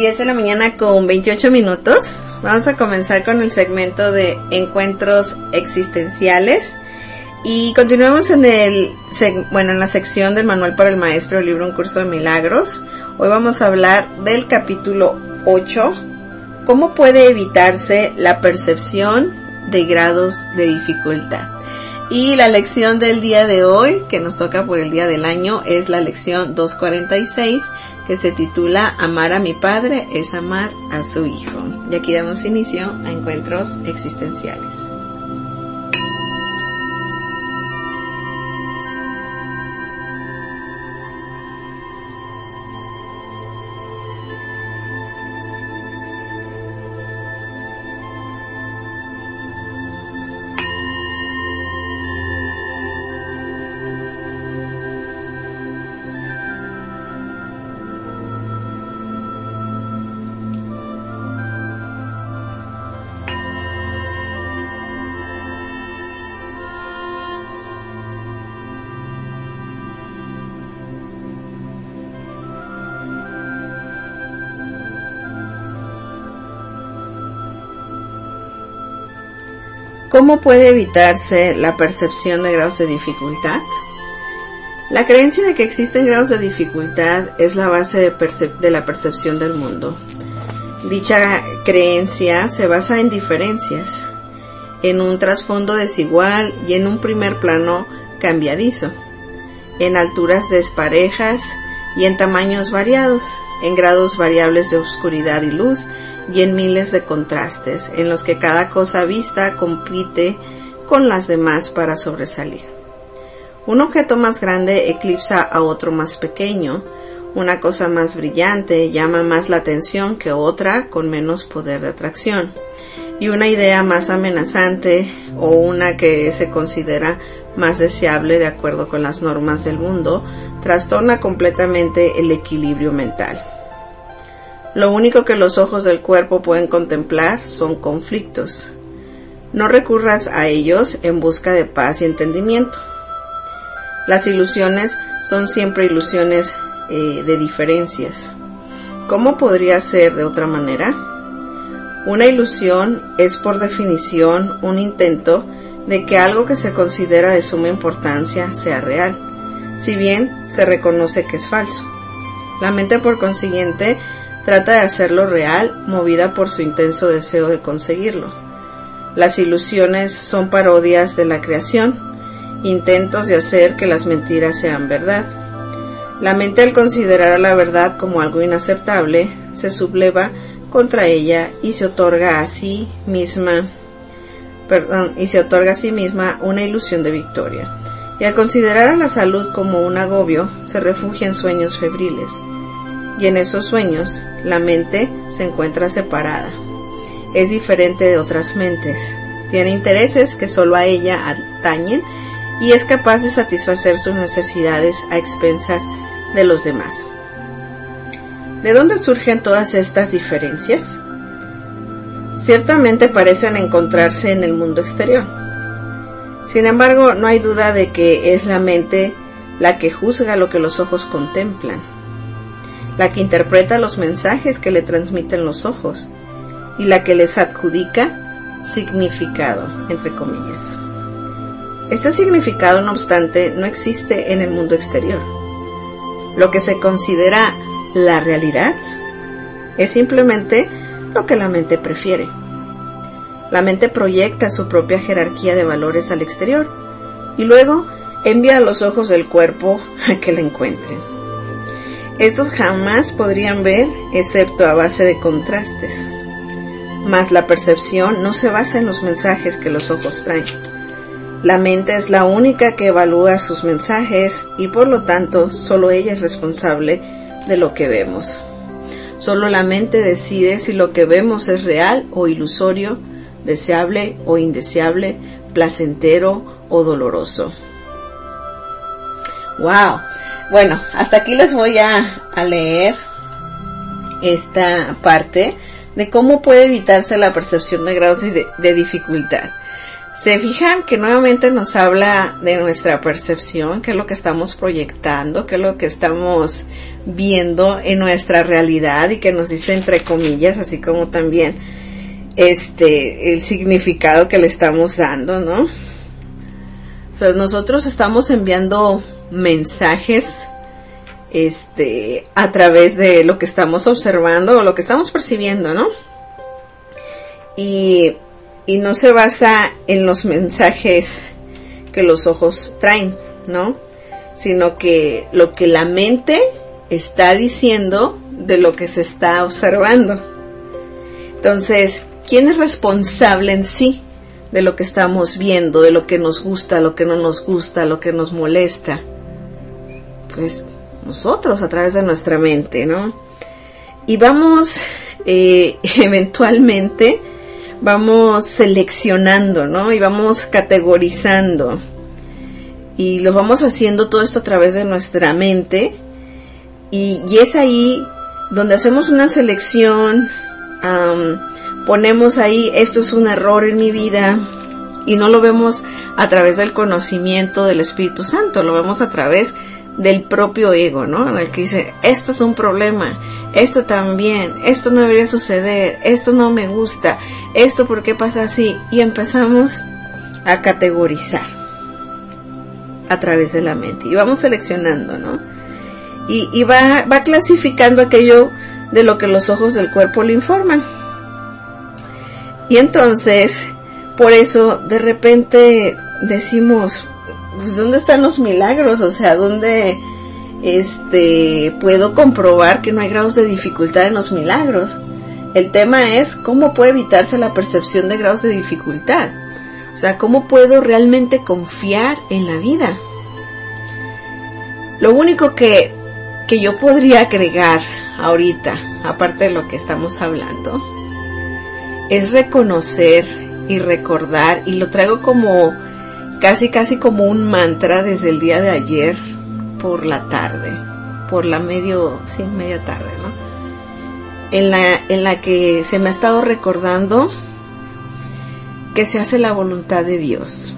10 de la mañana con 28 minutos. Vamos a comenzar con el segmento de encuentros existenciales. Y continuamos en la sección del Manual para el Maestro, el libro Un Curso de Milagros. Hoy vamos a hablar del capítulo 8, ¿cómo puede evitarse la percepción de grados de dificultad? Y la lección del día de hoy, que nos toca por el día del año, es la lección 246, que se titula Amar a mi Padre es amar a su Hijo. Y aquí damos inicio a encuentros existenciales. ¿Cómo puede evitarse la percepción de grados de dificultad? La creencia de que existen grados de dificultad es la base de la percepción del mundo. Dicha creencia se basa en diferencias, en un trasfondo desigual y en un primer plano cambiadizo, en alturas desparejas y en tamaños variados, en grados variables de oscuridad y luz, y en miles de contrastes, en los que cada cosa vista compite con las demás para sobresalir. Un objeto más grande eclipsa a otro más pequeño, una cosa más brillante llama más la atención que otra con menos poder de atracción, y una idea más amenazante o una que se considera más deseable de acuerdo con las normas del mundo trastorna completamente el equilibrio mental. Lo único que los ojos del cuerpo pueden contemplar son conflictos. No recurras a ellos en busca de paz y entendimiento. Las ilusiones son siempre ilusiones de diferencias. ¿Cómo podría ser de otra manera? Una ilusión es por definición un intento de que algo que se considera de suma importancia sea real, si bien se reconoce que es falso. La mente, por consiguiente, trata de hacerlo real, movida por su intenso deseo de conseguirlo. Las ilusiones son parodias de la creación, intentos de hacer que las mentiras sean verdad. La mente, al considerar a la verdad como algo inaceptable, se subleva contra ella y se otorga a sí misma una ilusión de victoria. Y al considerar a la salud como un agobio, se refugia en sueños febriles. Y en esos sueños, la mente se encuentra separada. Es diferente de otras mentes. Tiene intereses que solo a ella atañen y es capaz de satisfacer sus necesidades a expensas de los demás. ¿De dónde surgen todas estas diferencias? Ciertamente parecen encontrarse en el mundo exterior. Sin embargo, no hay duda de que es la mente la que juzga lo que los ojos contemplan, la que interpreta los mensajes que le transmiten los ojos y la que les adjudica significado, entre comillas. Este significado, no obstante, no existe en el mundo exterior. Lo que se considera la realidad es simplemente lo que la mente prefiere. La mente proyecta su propia jerarquía de valores al exterior y luego envía a los ojos del cuerpo a que la encuentren. Estos jamás podrían ver excepto a base de contrastes. Mas la percepción no se basa en los mensajes que los ojos traen. La mente es la única que evalúa sus mensajes y por lo tanto solo ella es responsable de lo que vemos. Solo la mente decide si lo que vemos es real o ilusorio, deseable o indeseable, placentero o doloroso. ¡Wow! Bueno, hasta aquí les voy a leer esta parte de cómo puede evitarse la percepción de grados de dificultad. Se fijan que nuevamente nos habla de nuestra percepción, qué es lo que estamos proyectando, qué es lo que estamos viendo en nuestra realidad, y que nos dice entre comillas, así como también el significado que le estamos dando, ¿no? O sea, nosotros estamos enviando mensajes a través de lo que estamos observando o lo que estamos percibiendo, ¿no? Y no se basa en los mensajes que los ojos traen, ¿no? Sino que lo que la mente está diciendo de lo que se está observando. Entonces, ¿quién es responsable en sí de lo que estamos viendo, de lo que nos gusta, lo que no nos gusta, lo que nos molesta? Pues nosotros, a través de nuestra mente, ¿no? Y vamos eventualmente vamos seleccionando, ¿no? Y vamos categorizando, y lo vamos haciendo todo esto a través de nuestra mente, y es ahí donde hacemos una selección, ponemos ahí, esto es un error en mi vida, y no lo vemos a través del conocimiento del Espíritu Santo, lo vemos a través del propio ego, ¿no? En el que dice, esto es un problema, esto también, esto no debería suceder, esto no me gusta, esto ¿por qué pasa así? Y empezamos a categorizar a través de la mente, y vamos seleccionando, ¿no? Y va clasificando aquello de lo que los ojos del cuerpo le informan. Y entonces, por eso, de repente decimos, pues, ¿dónde están los milagros? O sea, ¿dónde puedo comprobar que no hay grados de dificultad en los milagros? El tema es cómo puede evitarse la percepción de grados de dificultad. O sea, ¿cómo puedo realmente confiar en la vida? Lo único que yo podría agregar ahorita, aparte de lo que estamos hablando, es reconocer y recordar, y lo traigo como casi como un mantra desde el día de ayer por la tarde, por la media tarde, ¿no? En la que se me ha estado recordando que se hace la voluntad de Dios,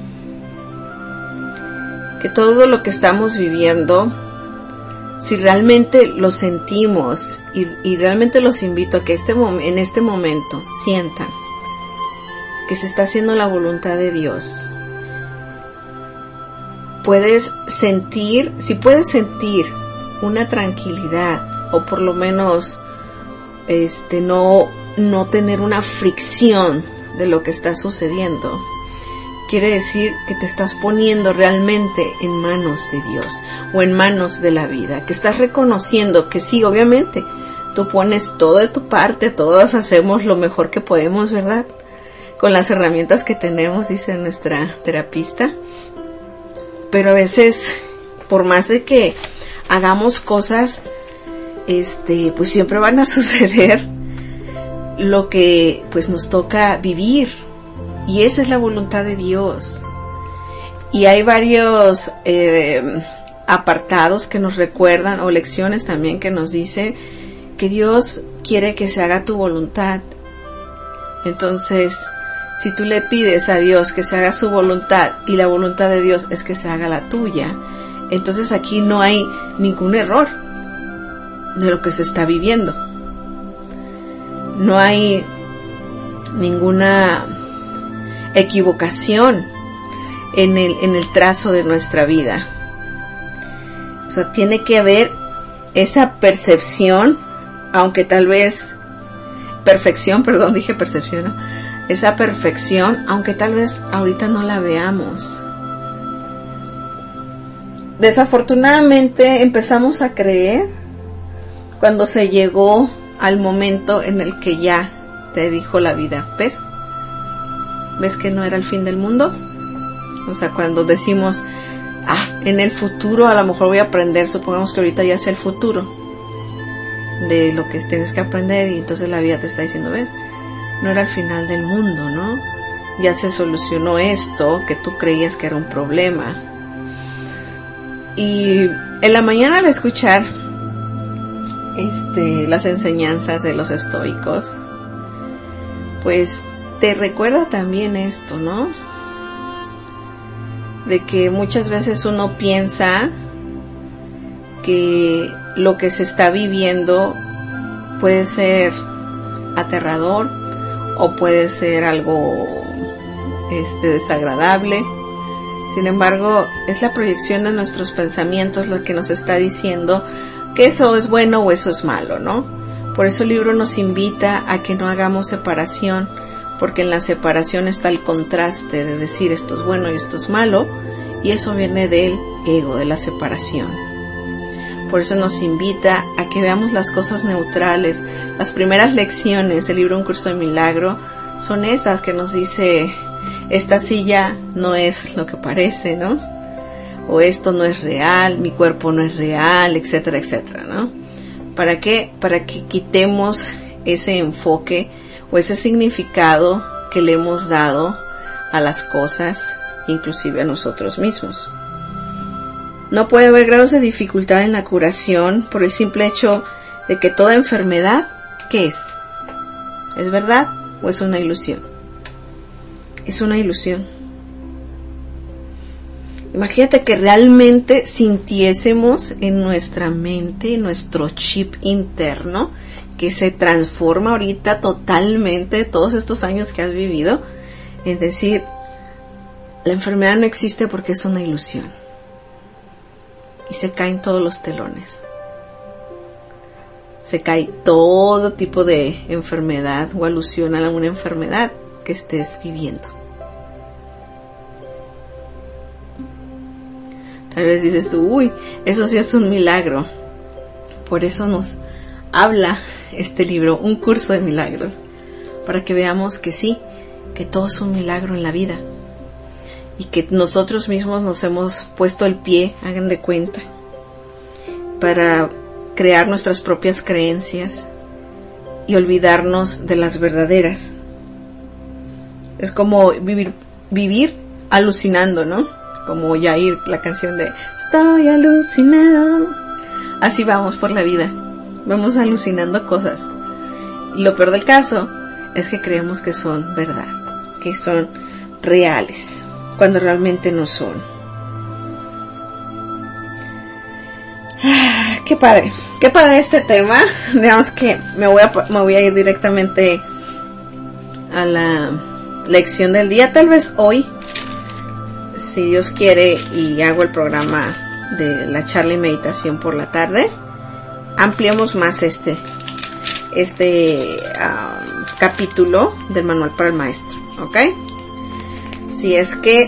que todo lo que estamos viviendo, si realmente lo sentimos, y realmente los invito a que en este momento sientan que se está haciendo la voluntad de Dios. Puedes sentir, si puedes sentir una tranquilidad, o por lo menos no tener una fricción de lo que está sucediendo, quiere decir que te estás poniendo realmente en manos de Dios, o en manos de la vida, que estás reconociendo que sí, obviamente, tú pones todo de tu parte, todos hacemos lo mejor que podemos, ¿verdad? Con las herramientas que tenemos, dice nuestra terapista. Pero a veces, por más de que hagamos cosas, pues siempre van a suceder lo que pues nos toca vivir. Y esa es la voluntad de Dios. Y hay varios apartados que nos recuerdan, o lecciones también que nos dice que Dios quiere que se haga tu voluntad. Entonces, si tú le pides a Dios que se haga su voluntad, y la voluntad de Dios es que se haga la tuya, entonces aquí no hay ningún error de lo que se está viviendo. No hay ninguna equivocación en el trazo de nuestra vida. O sea, tiene que haber esa percepción, aunque tal vez dije percepción, ¿no? Esa perfección, aunque tal vez ahorita no la veamos. Desafortunadamente empezamos a creer cuando se llegó al momento en el que ya te dijo la vida, ¿ves que no era el fin del mundo? O sea, cuando decimos, en el futuro a lo mejor voy a aprender, supongamos que ahorita ya es el futuro de lo que tienes que aprender, y entonces la vida te está diciendo, ¿ves? No era el final del mundo, ¿no? Ya se solucionó esto que tú creías que era un problema. Y en la mañana, al escuchar las enseñanzas de los estoicos, pues te recuerda también esto, ¿no? de que muchas veces uno piensa que lo que se está viviendo puede ser aterrador o puede ser algo desagradable. Sin embargo, es la proyección de nuestros pensamientos lo que nos está diciendo que eso es bueno o eso es malo, ¿no? Por eso el libro nos invita a que no hagamos separación, porque en la separación está el contraste de decir esto es bueno y esto es malo, y eso viene del ego, de la separación. Por eso nos invita a que veamos las cosas neutrales. Las primeras lecciones del libro Un Curso de Milagro son esas que nos dice, esta silla no es lo que parece, ¿no? O esto no es real, mi cuerpo no es real, etcétera, etcétera, ¿no? ¿Para qué? Para que quitemos ese enfoque o ese significado que le hemos dado a las cosas, inclusive a nosotros mismos. No puede haber grados de dificultad en la curación por el simple hecho de que toda enfermedad, ¿qué es? ¿Es verdad o es una ilusión? Es una ilusión. Imagínate que realmente sintiésemos en nuestra mente, nuestro chip interno, que se transforma ahorita totalmente todos estos años que has vivido, es decir, la enfermedad no existe porque es una ilusión. Y se caen todos los telones. Se cae todo tipo de enfermedad o alusión a alguna enfermedad que estés viviendo. Tal vez dices tú, uy, eso sí es un milagro. Por eso nos habla este libro, Un Curso de Milagros, para que veamos que sí, que todo es un milagro en la vida y que nosotros mismos nos hemos puesto el pie, hagan de cuenta, para crear nuestras propias creencias y olvidarnos de las verdaderas. Es como vivir alucinando, ¿no? Como Yair, la canción de Estoy alucinado. Así vamos por la vida, vamos alucinando cosas. Y lo peor del caso es que creemos que son verdad, que son reales, cuando realmente no son. Qué padre este tema. Digamos que me voy a ir directamente a la lección del día. Tal vez hoy, si Dios quiere, y hago el programa de la charla y meditación por la tarde, ampliemos más este capítulo del manual para el maestro, ¿ok? Si es que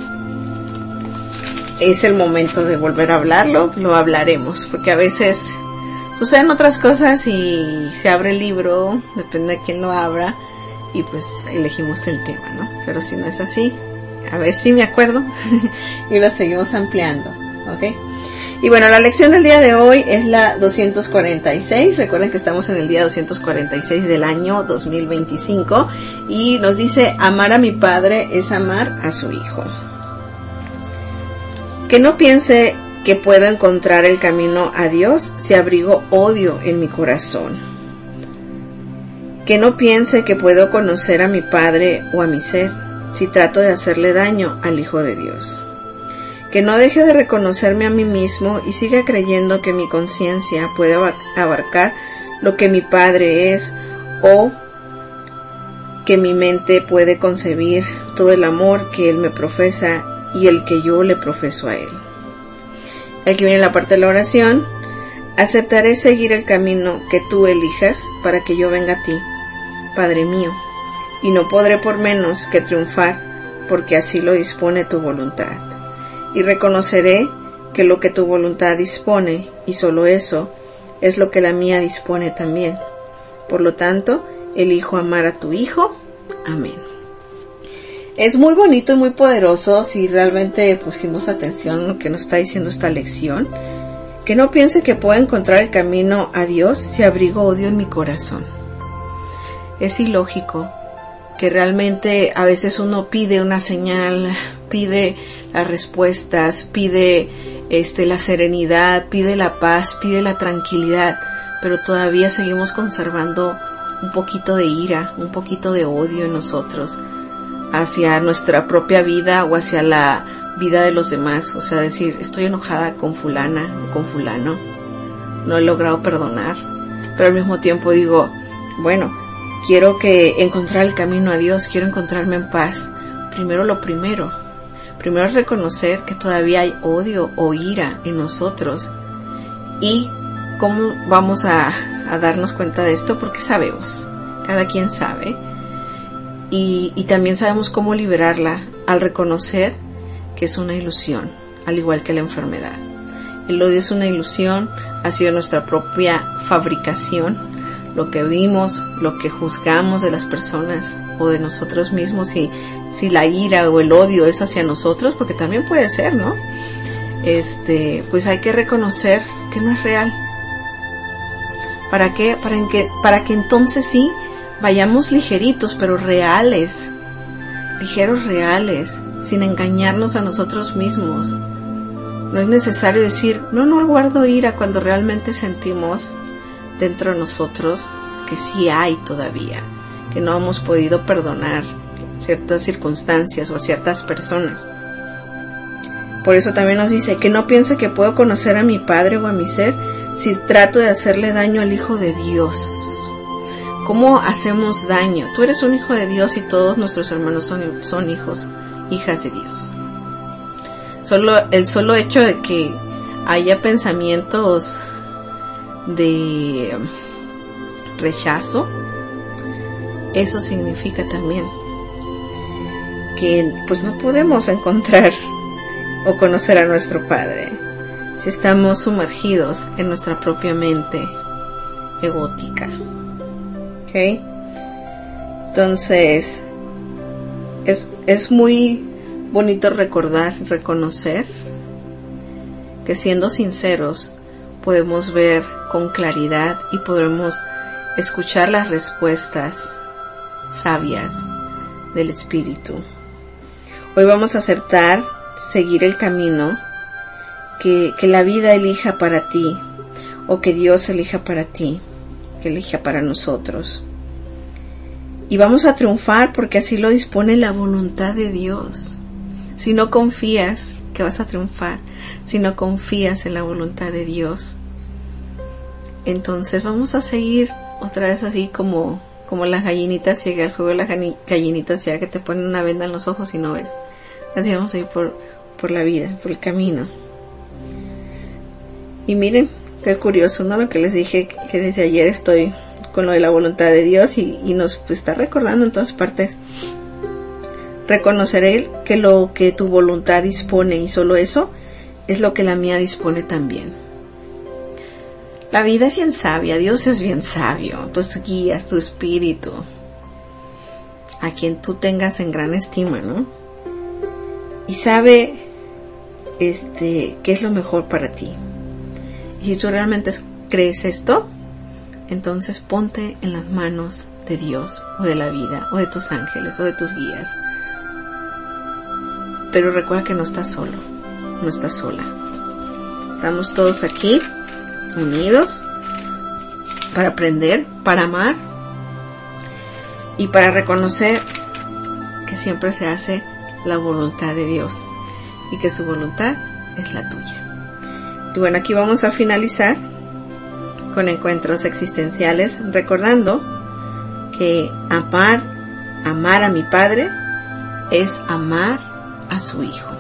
es el momento de volver a hablarlo, lo hablaremos, porque a veces suceden otras cosas y se abre el libro, depende de quién lo abra, y pues elegimos el tema, ¿no? Pero si no es así, a ver si me acuerdo y lo seguimos ampliando, ¿ok? Y bueno, la lección del día de hoy es la 246. Recuerden que estamos en el día 246 del año 2025 y nos dice: amar a mi padre es amar a su hijo. Que no piense que puedo encontrar el camino a Dios si abrigo odio en mi corazón. Que no piense que puedo conocer a mi padre o a mi ser si trato de hacerle daño al Hijo de Dios. Que no deje de reconocerme a mí mismo y siga creyendo que mi conciencia puede abarcar lo que mi Padre es, o que mi mente puede concebir todo el amor que Él me profesa y el que yo le profeso a Él. Aquí viene la parte de la oración. Aceptaré seguir el camino que tú elijas para que yo venga a ti, Padre mío, y no podré por menos que triunfar, porque así lo dispone tu voluntad. Y reconoceré que lo que tu voluntad dispone, y solo eso, es lo que la mía dispone también. Por lo tanto, elijo amar a tu Hijo. Amén. Es muy bonito y muy poderoso si realmente pusimos atención a lo que nos está diciendo esta lección. Que no piense que puedo encontrar el camino a Dios si abrigo odio en mi corazón. Es ilógico que realmente a veces uno pide una señal, pide las respuestas, pide la serenidad, pide la paz, pide la tranquilidad, pero todavía seguimos conservando un poquito de ira, un poquito de odio en nosotros hacia nuestra propia vida o hacia la vida de los demás. O sea, decir, estoy enojada con fulana o con fulano, no he logrado perdonar, pero al mismo tiempo digo, bueno, quiero encontrar el camino a Dios, quiero encontrarme en paz. Primero es reconocer que todavía hay odio o ira en nosotros. ¿Y cómo vamos a darnos cuenta de esto? Porque sabemos, cada quien sabe, y también sabemos cómo liberarla al reconocer que es una ilusión, al igual que la enfermedad. El odio es una ilusión, ha sido nuestra propia fabricación, lo que vimos, lo que juzgamos de las personas o de nosotros mismos, si la ira o el odio es hacia nosotros, porque también puede ser, ¿no? Pues hay que reconocer que no es real. ¿Para qué? Para que entonces sí vayamos ligeritos, pero reales, ligeros, reales, sin engañarnos a nosotros mismos. No es necesario decir, no guardo ira, cuando realmente sentimos dentro de nosotros que sí hay todavía, que no hemos podido perdonar ciertas circunstancias o a ciertas personas. Por eso también nos dice que no piense que puedo conocer a mi Padre o a mi ser si trato de hacerle daño al Hijo de Dios. ¿Cómo hacemos daño? Tú eres un hijo de Dios y todos nuestros hermanos son hijas de Dios. El solo hecho de que haya pensamientos de rechazo, eso significa también que pues no podemos encontrar o conocer a nuestro Padre si estamos sumergidos en nuestra propia mente egótica. ¿Ok? Entonces es muy bonito reconocer que, siendo sinceros, podemos ver con claridad y podemos escuchar las respuestas sabias del Espíritu. Hoy vamos a aceptar seguir el camino que la vida elija para ti, o que Dios elija para ti, que elija para nosotros. Y vamos a triunfar porque así lo dispone la voluntad de Dios. Si no confías que vas a triunfar, si no confías en la voluntad de Dios, entonces vamos a seguir otra vez así como las gallinitas ciegas, el juego de las gallinitas ciegas, que te ponen una venda en los ojos y no ves. Así vamos a ir por la vida, por el camino. Y miren, qué curioso, ¿no? Lo que les dije, que desde ayer estoy con lo de la voluntad de Dios y nos está recordando en todas partes. Reconoceré que lo que tu voluntad dispone, y solo eso es lo que la mía dispone también. La vida es bien sabia, Dios es bien sabio, tus guías, tu espíritu, a quien tú tengas en gran estima, ¿no? Y sabe qué es lo mejor para ti. Y si tú realmente crees esto, entonces ponte en las manos de Dios, o de la vida, o de tus ángeles, o de tus guías. Pero recuerda que no estás solo, no estás sola. Estamos todos aquí, unidos, para aprender, para amar y para reconocer que siempre se hace la voluntad de Dios y que su voluntad es la tuya. Y bueno, aquí vamos a finalizar con encuentros existenciales, recordando que amar a mi Padre es amar a su Hijo.